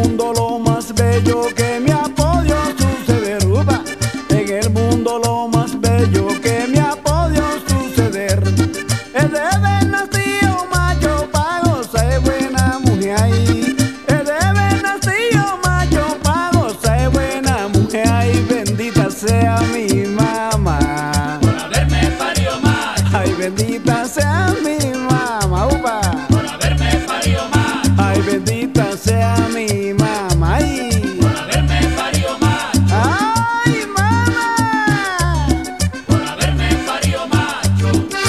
mundo lo más bello que me ha podido suceder, upa. En el mundo lo más bello que me ha podido suceder es de haber nacido macho pa' gozar de buena mujer ahí. Es de haber nacido macho pa' gozar de buena mujer ahí. Bendita sea mi mamá por haberme parido macho. Ay, bendita sea mi mamá, upa. Por haberme parido macho. Ay, bendita sea mi mamá, ay. Por haberme parido macho. Ay, mamá. Por haberme parido macho.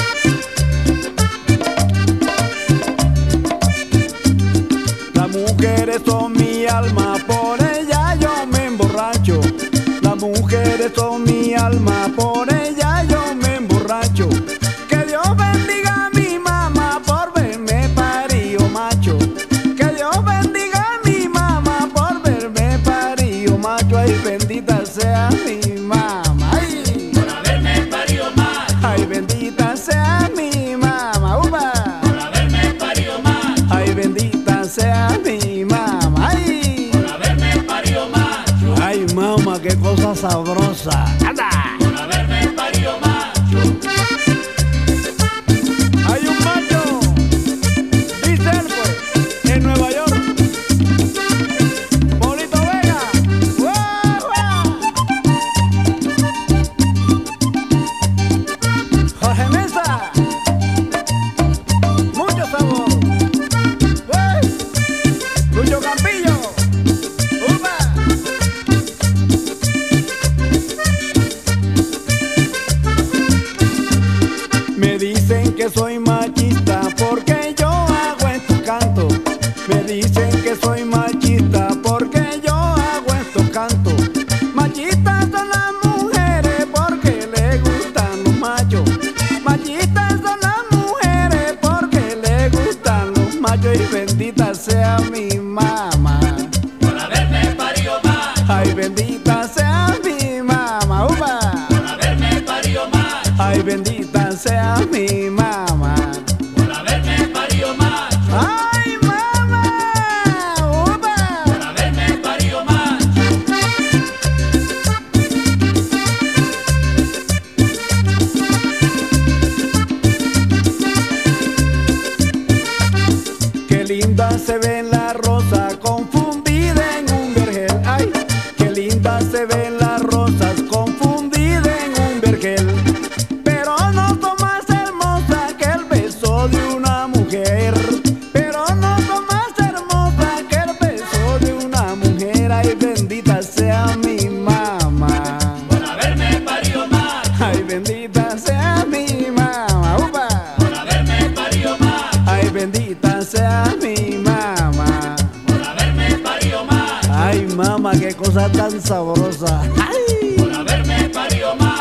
Las mujeres son mi alma, por ella yo me emborracho. Las mujeres son mi alma, por ella yo me emborracho. Que Dios bendiga a mi mamá por verme parido macho. Que Dios bendiga a mi mamá por verme parido macho. Ay, bendita sea mi mamá, ay. Por haberme parido macho. Ay, bendita sea mi mamá, upa. Por haberme parido macho. Ay, bendita sea mi mamá, ay. Por haberme parido macho. Ay, mamá, qué cosa sabrosa. ¡Anda! Por haberme parido macho. Hay un macho, dice él pues, en Nueva York. Polito Vega. ¡Guau, guau! Jorge Mesa. Mucho sabor. ¡Uy! Lucho Campillo. ¡Upa! Me dicen que soy machista porque yo hago estos cantos. Me dicen que soy machista porque yo hago estos cantos. Machistas son las mujeres porque les gustan los machos. Machistas son las mujeres porque les gustan los machos. Y bendita sea mi mamá. Por haberme parido macho. Ay, bendita sea mi mamá, upa. Por haberme parido macho. Ay, bendita sea mi mamá. Por haberme parido macho. Ay, mamá, upa. Por haberme parido macho. Qué linda se ve la rosa confundida en un vergel. Ay, qué linda se ven las rosas confundida en un vergel. Pero no son más hermosas que el beso de una mujer. Pero no son más hermosas que el beso de una mujer. Ay, bendita sea mi mamá. Por haberme parido macho. Ay, bendita sea mi mamá, upa. Por haberme parido macho. Ay, bendita sea mi mamá. Por haberme parido macho. Ay, mamá, qué cosa tan sabrosa. Ay. Por haberme parido macho.